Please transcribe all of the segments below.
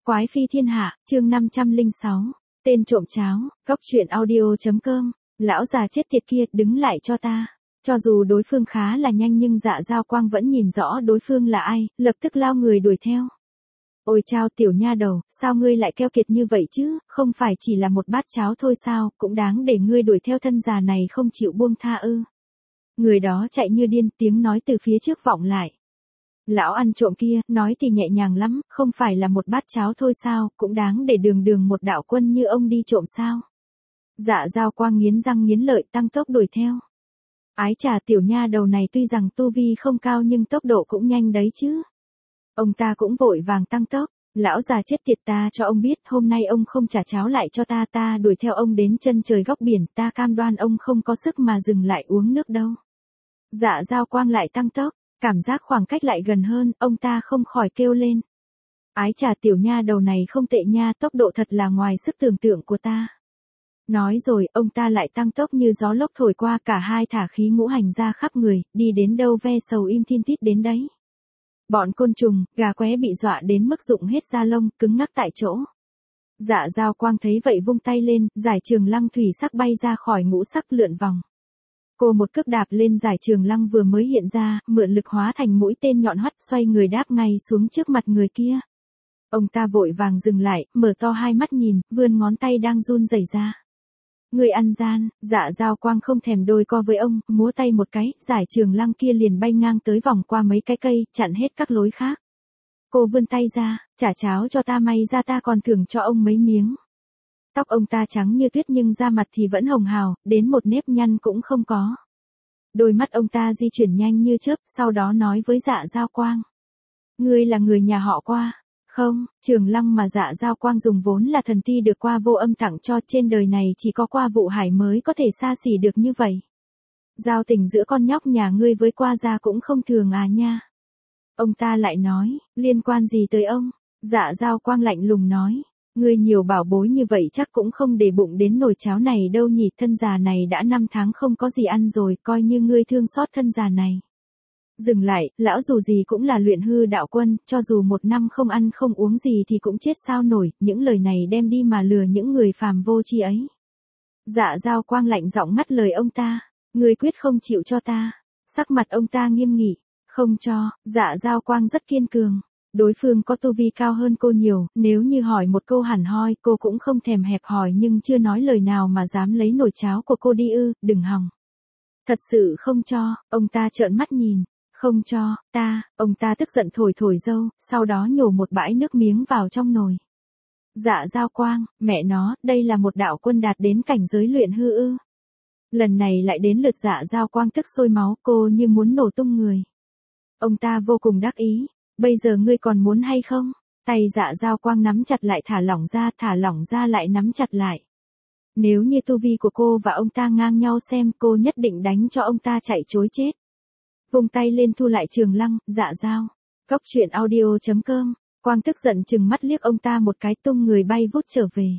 Quái phi thiên hạ, chương 506. Tên trộm cháo, góc truyện audio.com. Lão già chết tiệt kia, đứng lại cho ta. Cho dù đối phương khá là nhanh nhưng Dạ Giao Quang vẫn nhìn rõ đối phương là ai, lập tức lao người đuổi theo. Ôi chao tiểu nha đầu, sao ngươi lại keo kiệt như vậy chứ, không phải chỉ là một bát cháo thôi sao, cũng đáng để ngươi đuổi theo thân già này không chịu buông tha ư. Người đó chạy như điên, tiếng nói từ phía trước vọng lại. Lão ăn trộm kia, nói thì nhẹ nhàng lắm, không phải là một bát cháo thôi sao, cũng đáng để đường đường một đạo quân như ông đi trộm sao. Dạ Giao Quang nghiến răng nghiến lợi tăng tốc đuổi theo. Ái chà tiểu nha đầu này tuy rằng tu vi không cao nhưng tốc độ cũng nhanh đấy chứ. Ông ta cũng vội vàng tăng tốc, lão già chết tiệt ta cho ông biết hôm nay ông không trả cháo lại cho ta, ta đuổi theo ông đến chân trời góc biển, ta cam đoan ông không có sức mà dừng lại uống nước đâu. Dạ Giao Quang lại tăng tốc. Cảm giác khoảng cách lại gần hơn, ông ta không khỏi kêu lên. Ái chà tiểu nha đầu này không tệ nha, tốc độ thật là ngoài sức tưởng tượng của ta. Nói rồi, ông ta lại tăng tốc như gió lốc thổi qua, cả hai thả khí ngũ hành ra khắp người, đi đến đâu ve sầu im thiên tít đến đấy. Bọn côn trùng, gà qué bị dọa đến mức rụng hết da lông, cứng ngắc tại chỗ. Dạ Giao Quang thấy vậy vung tay lên, giải trường lăng thủy sắc bay ra khỏi ngũ sắc lượn vòng. Cô một cước đạp lên giải trường lăng vừa mới hiện ra, mượn lực hóa thành mũi tên nhọn hoắt xoay người đáp ngay xuống trước mặt người kia. Ông ta vội vàng dừng lại, mở to hai mắt nhìn, vươn ngón tay đang run rẩy ra. Người ăn gian, Dạ Giao Quang không thèm đôi co với ông, múa tay một cái, giải trường lăng kia liền bay ngang tới vòng qua mấy cái cây, chặn hết các lối khác. Cô vươn tay ra, trả cháo cho ta, may ra ta còn thưởng cho ông mấy miếng. Tóc ông ta trắng như tuyết nhưng da mặt thì vẫn hồng hào, đến một nếp nhăn cũng không có. Đôi mắt ông ta di chuyển nhanh như chớp, sau đó nói với Dạ Giao Quang. Ngươi là người nhà họ Qua, không? Trường lăng mà Dạ Giao Quang dùng vốn là thần ti được Qua Vô Âm tặng cho, trên đời này chỉ có Qua Vụ Hải mới có thể xa xỉ được như vậy. Giao tình giữa con nhóc nhà ngươi với Qua gia cũng không thường à nha. Ông ta lại nói, liên quan gì tới ông? Dạ Giao Quang lạnh lùng nói. Ngươi nhiều bảo bối như vậy chắc cũng không để bụng đến nồi cháo này đâu nhỉ, thân già này đã 5 tháng không có gì ăn rồi, coi như ngươi thương xót thân già này. Dừng lại, lão dù gì cũng là luyện hư đạo quân, cho dù 1 năm không ăn không uống gì thì cũng chết sao nổi, những lời này đem đi mà lừa những người phàm vô tri ấy. Dạ Giao Quang lạnh giọng ngắt lời ông ta, ngươi quyết không chịu cho ta. Sắc mặt ông ta nghiêm nghị, không cho. Dạ Giao Quang rất kiên cường. Đối phương có tu vi cao hơn cô nhiều, nếu như hỏi một câu hẳn hoi cô cũng không thèm hẹp hòi nhưng chưa nói lời nào mà dám lấy nồi cháo của cô đi ư, đừng hòng. Thật sự không cho, ông ta trợn mắt nhìn, không cho, ông ta tức giận thổi thổi râu, sau đó nhổ một bãi nước miếng vào trong nồi. Dạ Giao Quang, mẹ nó, đây là một đạo quân đạt đến cảnh giới luyện hư ư. Lần này lại đến lượt Dạ Giao Quang tức sôi máu, cô như muốn nổ tung người. Ông ta vô cùng đắc ý. Bây giờ ngươi còn muốn hay không? Tay Dạ Giao Quang nắm chặt lại thả lỏng ra lại nắm chặt lại. Nếu như tu vi của cô và ông ta ngang nhau xem cô nhất định đánh cho ông ta chạy trối chết. Vung tay lên thu lại trường lăng, Dạ Giao. Góc truyện audio.com. Quang tức giận chừng mắt liếc ông ta một cái tung người bay vút trở về.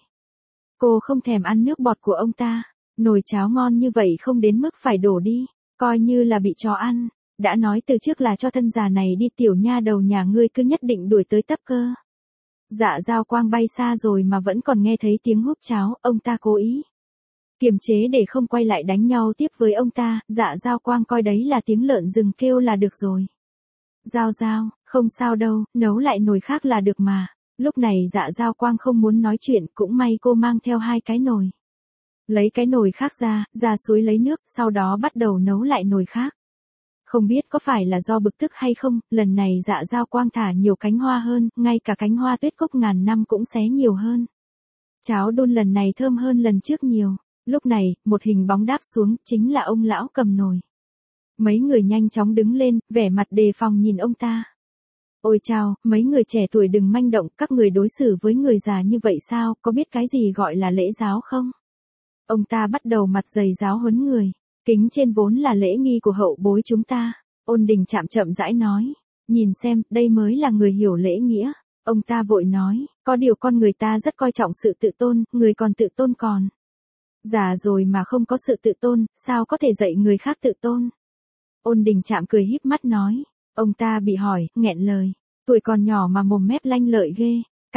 Cô không thèm ăn nước bọt của ông ta. Nồi cháo ngon như vậy không đến mức phải đổ đi. Coi như là bị chó ăn. Đã nói từ trước là cho thân già này đi, tiểu nha đầu nhà ngươi cứ nhất định đuổi tới tấp cơ. Dạ Giao Quang bay xa rồi mà vẫn còn nghe thấy tiếng húp cháo, ông ta cố ý kiềm chế để không quay lại đánh nhau tiếp với ông ta. Dạ Giao Quang coi đấy là tiếng lợn rừng kêu là được rồi. Giao Giao, không sao đâu, nấu lại nồi khác là được mà. Lúc này Dạ Giao Quang không muốn nói chuyện, cũng may cô mang theo 2 cái nồi. Lấy cái nồi khác ra suối lấy nước, sau đó bắt đầu nấu lại nồi khác. Không biết có phải là do bực tức hay không, lần này Dạ Giao Quang thả nhiều cánh hoa hơn, ngay cả cánh hoa tuyết cúc ngàn năm cũng xé nhiều hơn. Cháo đun lần này thơm hơn lần trước nhiều. Lúc này, một hình bóng đáp xuống, chính là ông lão cầm nồi. Mấy người nhanh chóng đứng lên, vẻ mặt đề phòng nhìn ông ta. Ôi chao, mấy người trẻ tuổi đừng manh động, các người đối xử với người già như vậy sao, có biết cái gì gọi là lễ giáo không? Ông ta bắt đầu mặt dày giáo huấn người. Kính trên vốn là lễ nghi của hậu bối chúng ta. Ôn Đình chậm rãi nói. Nhìn xem, đây mới là người hiểu lễ nghĩa. Ông ta vội nói, có điều con người ta rất coi trọng sự tự tôn, người còn tự tôn còn. Già rồi mà không có sự tự tôn, sao có thể dạy người khác tự tôn? Ôn Đình chạm cười híp mắt nói. Ông ta bị hỏi, nghẹn lời. Tuổi còn nhỏ mà mồm mép lanh lợi ghê.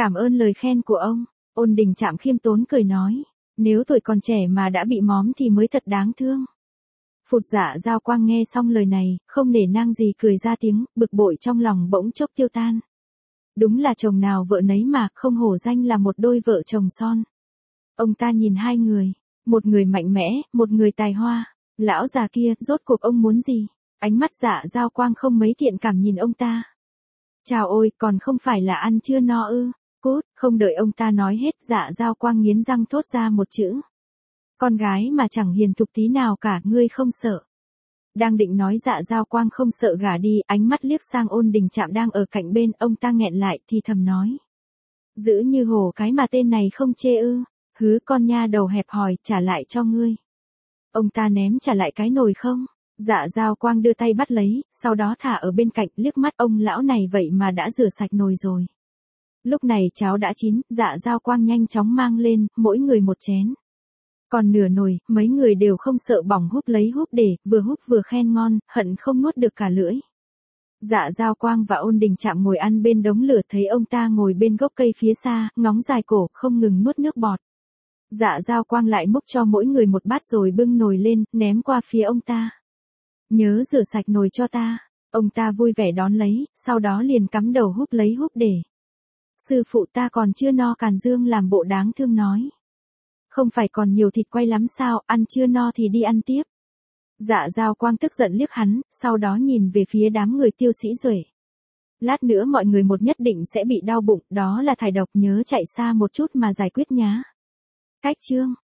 Cảm ơn lời khen của ông. Ôn Đình Trạm khiêm tốn cười nói. Nếu tuổi còn trẻ mà đã bị móm thì mới thật đáng thương. Phụt Dạ Giao Quang nghe xong lời này, không nể nang gì cười ra tiếng, bực bội trong lòng bỗng chốc tiêu tan. Đúng là chồng nào vợ nấy mà, không hổ danh là một đôi vợ chồng son. Ông ta nhìn hai người, một người mạnh mẽ, một người tài hoa. Lão già kia, rốt cuộc ông muốn gì? Ánh mắt Dạ Giao Quang không mấy thiện cảm nhìn ông ta. Chào ôi, còn không phải là ăn chưa no ư? Cút, không đợi ông ta nói hết, Dạ Giao Quang nghiến răng thốt ra một chữ. Con gái mà chẳng hiền thục tí nào cả, ngươi không sợ. Đang định nói Dạ Giao Quang không sợ gả đi, ánh mắt liếc sang Ôn Đình Trạm đang ở cạnh bên, ông ta nghẹn lại thì thầm nói. Giữ như hổ cái mà tên này không chê ư? Hứ con nha đầu hẹp hòi, trả lại cho ngươi. Ông ta ném trả lại cái nồi không? Dạ Giao Quang đưa tay bắt lấy, sau đó thả ở bên cạnh, liếc mắt ông lão này vậy mà đã rửa sạch nồi rồi. Lúc này cháo đã chín, Dạ Giao Quang nhanh chóng mang lên, mỗi người một chén. Còn nửa nồi, mấy người đều không sợ bỏng húp lấy húp để, vừa húp vừa khen ngon, hận không nuốt được cả lưỡi. Dạ Giao Quang và Ôn Đình Trạm ngồi ăn bên đống lửa, thấy ông ta ngồi bên gốc cây phía xa, ngóng dài cổ, không ngừng nuốt nước bọt. Dạ Giao Quang lại múc cho mỗi người một bát rồi bưng nồi lên, ném qua phía ông ta. Nhớ rửa sạch nồi cho ta. Ông ta vui vẻ đón lấy, sau đó liền cắm đầu húp lấy húp để. Sư phụ ta còn chưa no Càn Dương làm bộ đáng thương nói. Không phải còn nhiều thịt quay lắm sao, ăn chưa no thì đi ăn tiếp. Dạ Giao Quang tức giận liếc hắn, sau đó nhìn về phía đám người Tiêu Sĩ Duệ. Lát nữa mọi người một nhất định sẽ bị đau bụng, đó là thải độc, nhớ chạy xa một chút mà giải quyết nhá. Cách chương